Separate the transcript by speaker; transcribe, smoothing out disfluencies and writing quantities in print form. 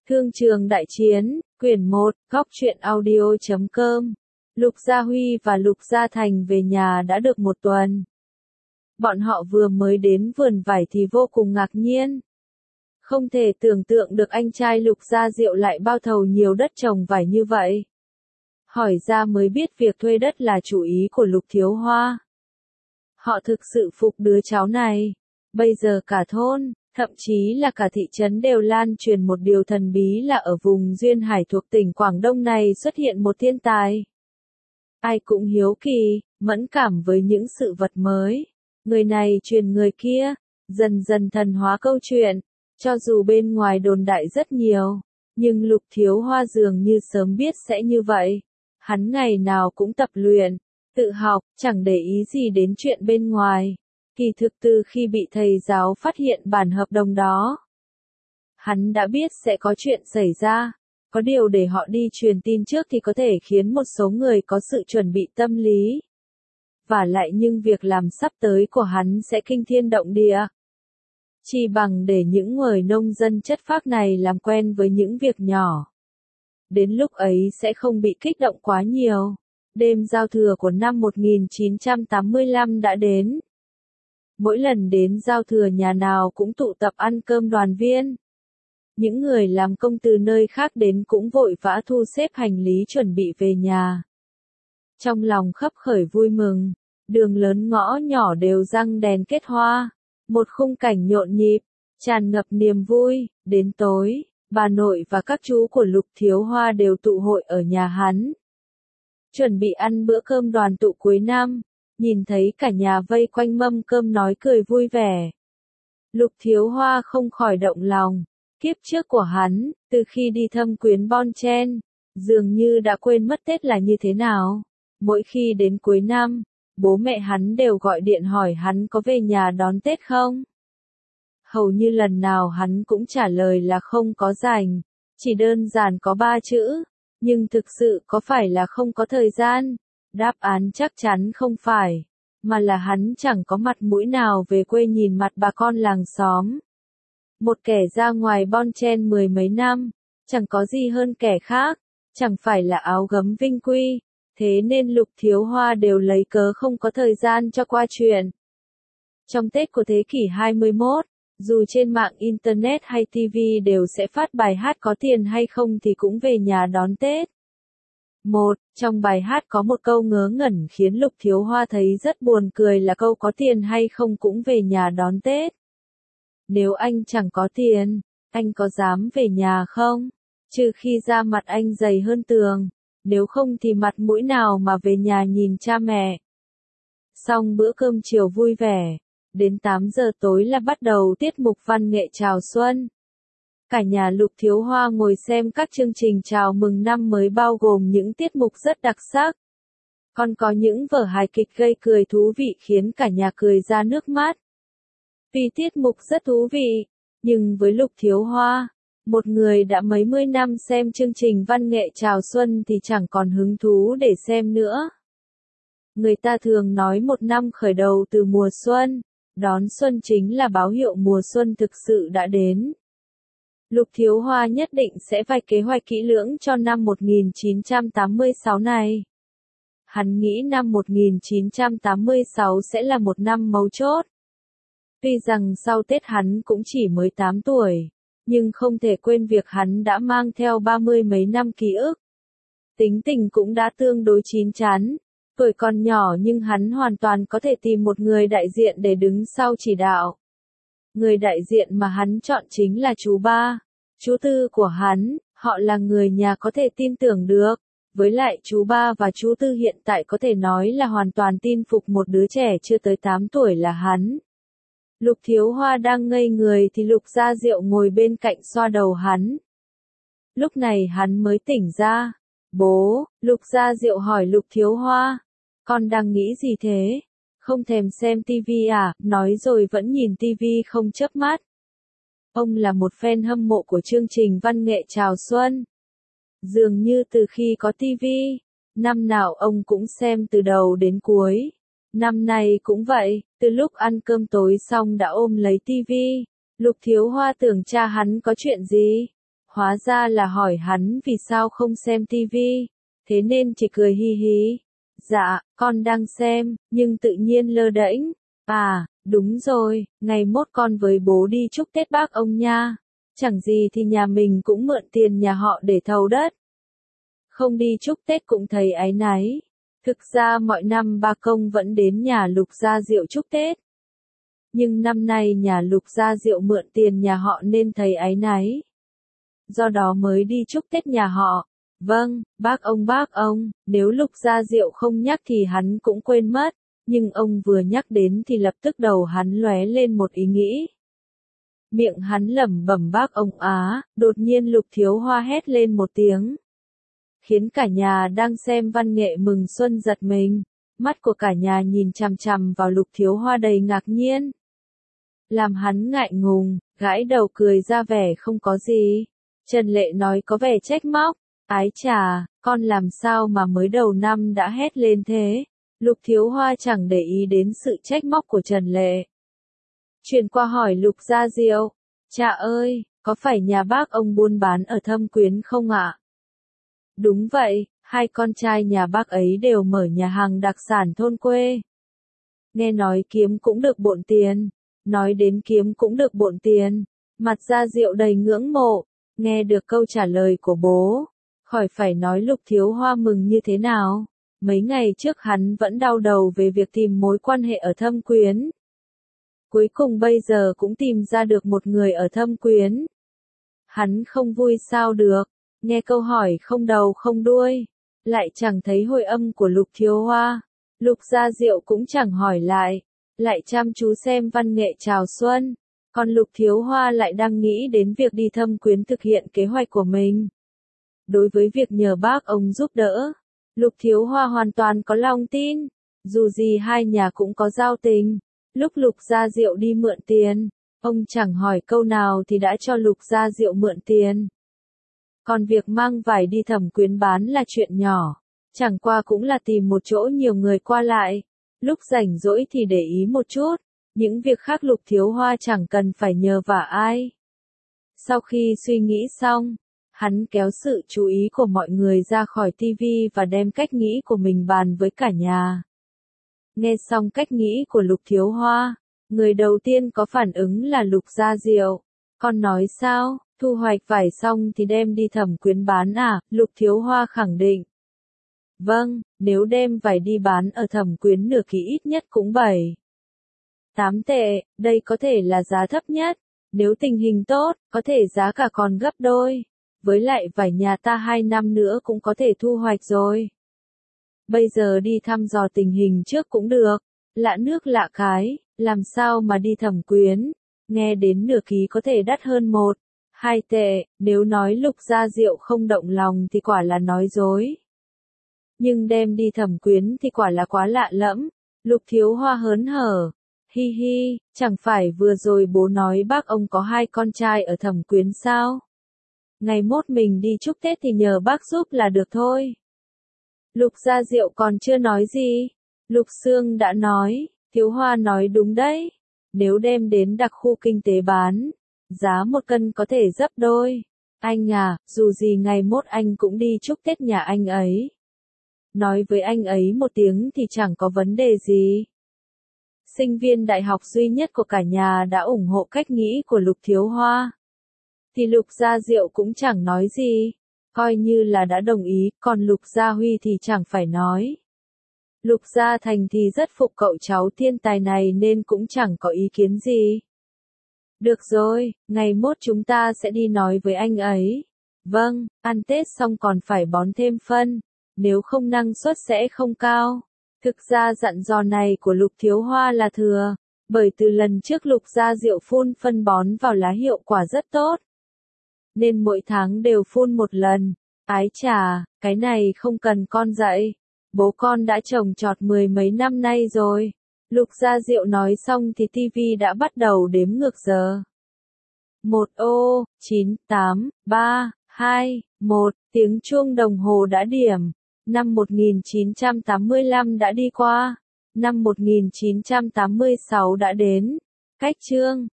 Speaker 1: Thương trường đại chiến, quyển 1, góc truyện audio.com. Lục Gia Huy và Lục Gia Thành về nhà đã được một tuần. Bọn họ vừa mới đến vườn vải thì vô cùng ngạc nhiên. Không thể tưởng tượng được anh trai Lục Gia Diệu lại bao thầu nhiều đất trồng vải như vậy. Hỏi ra mới biết việc thuê đất là chủ ý của Lục Thiếu Hoa. Họ thực sự phục đứa cháu này. Bây giờ cả thôn, thậm chí là cả thị trấn đều lan truyền một điều thần bí là ở vùng Duyên Hải thuộc tỉnh Quảng Đông này xuất hiện một thiên tài. Ai cũng hiếu kỳ, mẫn cảm với những sự vật mới. Người này truyền người kia, dần dần thần hóa câu chuyện. Cho dù bên ngoài đồn đại rất nhiều, nhưng Lục Thiếu Hoa dường như sớm biết sẽ như vậy. Hắn ngày nào cũng tập luyện, tự học, chẳng để ý gì đến chuyện bên ngoài. Kỳ thực từ khi bị thầy giáo phát hiện bản hợp đồng đó, hắn đã biết sẽ có chuyện xảy ra. Có điều để họ đi truyền tin trước thì có thể khiến một số người có sự chuẩn bị tâm lý. Và lại nhưng việc làm sắp tới của hắn sẽ kinh thiên động địa. Chỉ bằng để những người nông dân chất phác này làm quen với những việc nhỏ. Đến lúc ấy sẽ không bị kích động quá nhiều. Đêm giao thừa của năm 1985 đã đến. Mỗi lần đến giao thừa nhà nào cũng tụ tập ăn cơm đoàn viên. Những người làm công từ nơi khác đến cũng vội vã thu xếp hành lý chuẩn bị về nhà. Trong lòng khấp khởi vui mừng, đường lớn ngõ nhỏ đều răng đèn kết hoa. Một khung cảnh nhộn nhịp, tràn ngập niềm vui. Đến tối, bà nội và các chú của Lục Thiếu Hoa đều tụ hội ở nhà hắn. Chuẩn bị ăn bữa cơm đoàn tụ cuối năm, nhìn thấy cả nhà vây quanh mâm cơm nói cười vui vẻ. Lục Thiếu Hoa không khỏi động lòng. Kiếp trước của hắn, từ khi đi thăm quyến Bon Chen, dường như đã quên mất Tết là như thế nào. Mỗi khi đến cuối năm, bố mẹ hắn đều gọi điện hỏi hắn có về nhà đón Tết không. Hầu như lần nào hắn cũng trả lời là không có rảnh, chỉ đơn giản có 3 chữ. Nhưng thực sự có phải là không có thời gian? Đáp án chắc chắn không phải, mà là hắn chẳng có mặt mũi nào về quê nhìn mặt bà con làng xóm. Một kẻ ra ngoài Bon Chen 10 mấy năm, chẳng có gì hơn kẻ khác, chẳng phải là áo gấm vinh quy, thế nên Lục Thiếu Hoa đều lấy cớ không có thời gian cho qua chuyện. Trong Tết của thế kỷ 21, dù trên mạng Internet hay TV đều sẽ phát bài hát có tiền hay không thì cũng về nhà đón Tết. Trong bài hát có một câu ngớ ngẩn khiến Lục Thiếu Hoa thấy rất buồn cười là câu có tiền hay không cũng về nhà đón Tết. Nếu anh chẳng có tiền, anh có dám về nhà không? Trừ khi da mặt anh dày hơn tường, nếu không thì mặt mũi nào mà về nhà nhìn cha mẹ. Xong bữa cơm chiều vui vẻ, đến 8 giờ tối là bắt đầu tiết mục văn nghệ chào xuân. Cả nhà Lục Thiếu Hoa ngồi xem các chương trình chào mừng năm mới bao gồm những tiết mục rất đặc sắc. Còn có những vở hài kịch gây cười thú vị khiến cả nhà cười ra nước mắt. Vì tiết mục rất thú vị, nhưng với Lục Thiếu Hoa, một người đã mấy mươi năm xem chương trình văn nghệ chào xuân thì chẳng còn hứng thú để xem nữa. Người ta thường nói một năm khởi đầu từ mùa xuân, đón xuân chính là báo hiệu mùa xuân thực sự đã đến. Lục Thiếu Hoa nhất định sẽ vạch kế hoạch kỹ lưỡng cho năm 1986 này. Hắn nghĩ năm 1986 sẽ là một năm mấu chốt. Tuy rằng sau Tết hắn cũng chỉ mới 8 tuổi, nhưng không thể quên việc hắn đã mang theo 30 mấy năm ký ức. Tính tình cũng đã tương đối chín chắn, tuổi còn nhỏ nhưng hắn hoàn toàn có thể tìm một người đại diện để đứng sau chỉ đạo. Người đại diện mà hắn chọn chính là chú ba, chú tư của hắn, họ là người nhà có thể tin tưởng được. Với lại chú ba và chú tư hiện tại có thể nói là hoàn toàn tin phục một đứa trẻ chưa tới 8 tuổi là hắn. Lục Thiếu Hoa đang ngây người thì Lục Gia Diệu ngồi bên cạnh xoa đầu hắn. Lúc này hắn mới tỉnh ra. Bố, Lục Gia Diệu hỏi Lục Thiếu Hoa. Con đang nghĩ gì thế? Không thèm xem tivi à? Nói rồi vẫn nhìn tivi không chớp mắt. Ông là một fan hâm mộ của chương trình văn nghệ chào xuân. Dường như từ khi có tivi, năm nào ông cũng xem từ đầu đến cuối. Năm nay cũng vậy, từ lúc ăn cơm tối xong đã ôm lấy tivi. Lục Thiếu Hoa tưởng cha hắn có chuyện gì. Hóa ra là hỏi hắn vì sao không xem tivi, thế nên chỉ cười hi hi. Dạ, con đang xem, nhưng tự nhiên lơ đễnh. À, đúng rồi, ngày mốt con với bố đi chúc Tết bác ông nha. Chẳng gì thì nhà mình cũng mượn tiền nhà họ để thầu đất. Không đi chúc Tết cũng thấy áy náy. Thực ra mọi năm ba công vẫn đến nhà Lục Gia Diệu chúc Tết. Nhưng năm nay nhà Lục Gia Diệu mượn tiền nhà họ nên thấy áy náy. Do đó mới đi chúc Tết nhà họ. Vâng, bác ông, nếu Lục Gia Diệu không nhắc thì hắn cũng quên mất. Nhưng ông vừa nhắc đến thì lập tức đầu hắn lóe lên một ý nghĩ. Miệng hắn lẩm bẩm bác ông á, đột nhiên Lục Thiếu Hoa hét lên một tiếng. Khiến cả nhà đang xem văn nghệ mừng xuân giật mình. Mắt của cả nhà nhìn chằm chằm vào Lục Thiếu Hoa đầy ngạc nhiên. Làm hắn ngại ngùng, gãi đầu cười ra vẻ không có gì. Trần Lệ nói có vẻ trách móc. Ái chà, con làm sao mà mới đầu năm đã hét lên thế? Lục Thiếu Hoa chẳng để ý đến sự trách móc của Trần Lệ. Chuyển qua hỏi Lục Gia Diệu. Cha ơi, có phải nhà bác ông buôn bán ở Thâm Quyến không ạ? Đúng vậy, hai con trai nhà bác ấy đều mở nhà hàng đặc sản thôn quê. Nghe nói kiếm cũng được bộn tiền. Nói đến kiếm cũng được bộn tiền. Mặt Gia Diệu đầy ngưỡng mộ. Nghe được câu trả lời của bố. Khỏi phải nói Lục Thiếu Hoa mừng như thế nào. Mấy ngày trước hắn vẫn đau đầu về việc tìm mối quan hệ ở Thâm Quyến. Cuối cùng bây giờ cũng tìm ra được một người ở Thâm Quyến. Hắn không vui sao được. Nghe câu hỏi không đầu không đuôi. Lại chẳng thấy hồi âm của Lục Thiếu Hoa. Lục Gia Diệu cũng chẳng hỏi lại. Lại chăm chú xem văn nghệ chào xuân. Còn Lục Thiếu Hoa lại đang nghĩ đến việc đi Thâm Quyến thực hiện kế hoạch của mình. Đối với việc nhờ bác ông giúp đỡ, Lục Thiếu Hoa hoàn toàn có lòng tin. Dù gì hai nhà cũng có giao tình. Lúc Lục Gia Diệu đi mượn tiền, ông chẳng hỏi câu nào thì đã cho Lục Gia Diệu mượn tiền. Còn việc mang vải đi Thâm Quyến bán là chuyện nhỏ. Chẳng qua cũng là tìm một chỗ nhiều người qua lại. Lúc rảnh rỗi thì để ý một chút. Những việc khác Lục Thiếu Hoa chẳng cần phải nhờ vả ai. Sau khi suy nghĩ xong, hắn kéo sự chú ý của mọi người ra khỏi tivi và đem cách nghĩ của mình bàn với cả nhà. Nghe xong cách nghĩ của Lục Thiếu Hoa, người đầu tiên có phản ứng là Lục Gia Diệu. Con nói sao, thu hoạch vải xong thì đem đi Thâm Quyến bán à? Lục Thiếu Hoa khẳng định. Vâng, nếu đem vải đi bán ở Thâm Quyến nửa kỳ ít nhất cũng 7-8 tệ, đây có thể là giá thấp nhất. Nếu tình hình tốt, có thể giá cả còn gấp đôi. Với lại vải nhà ta 2 năm nữa cũng có thể thu hoạch rồi. Bây giờ đi thăm dò tình hình trước cũng được. Lạ nước lạ cái, làm sao mà đi Thâm Quyến. Nghe đến nửa ký có thể đắt hơn 1-2 tệ, nếu nói Lục Gia Diệu không động lòng thì quả là nói dối. Nhưng đem đi Thâm Quyến thì quả là quá lạ lẫm. Lục Thiếu Hoa hớn hở. Hi hi, chẳng phải vừa rồi bố nói bác ông có 2 con trai ở Thâm Quyến sao? Ngày mốt mình đi chúc Tết thì nhờ bác giúp là được thôi. Lục Gia Diệu còn chưa nói gì. Lục Sương đã nói, Thiếu Hoa nói đúng đấy. Nếu đem đến đặc khu kinh tế bán, giá 1 cân có thể gấp đôi. Anh à, dù gì ngày mốt anh cũng đi chúc Tết nhà anh ấy. Nói với anh ấy một tiếng thì chẳng có vấn đề gì. Sinh viên đại học duy nhất của cả nhà đã ủng hộ cách nghĩ của Lục Thiếu Hoa. Thì Lục Gia Diệu cũng chẳng nói gì. Coi như là đã đồng ý, còn Lục Gia Huy thì chẳng phải nói. Lục Gia Thành thì rất phục cậu cháu thiên tài này nên cũng chẳng có ý kiến gì. Được rồi, ngày mốt chúng ta sẽ đi nói với anh ấy. Vâng, ăn Tết xong còn phải bón thêm phân, nếu không năng suất sẽ không cao. Thực ra dặn dò này của Lục Thiếu Hoa là thừa, bởi từ lần trước Lục Gia Diệu phun phân bón vào lá hiệu quả rất tốt. Nên mỗi tháng đều phun 1 lần. Ái chà, cái này không cần con dạy. Bố con đã trồng trọt 10 mấy năm nay rồi. Lục Gia Diệu nói xong thì tivi đã bắt đầu đếm ngược giờ. 9, 8, 3, 2, 1, tiếng chuông đồng hồ đã điểm. Năm 1985 đã đi qua. Năm 1986 đã đến. Cách chương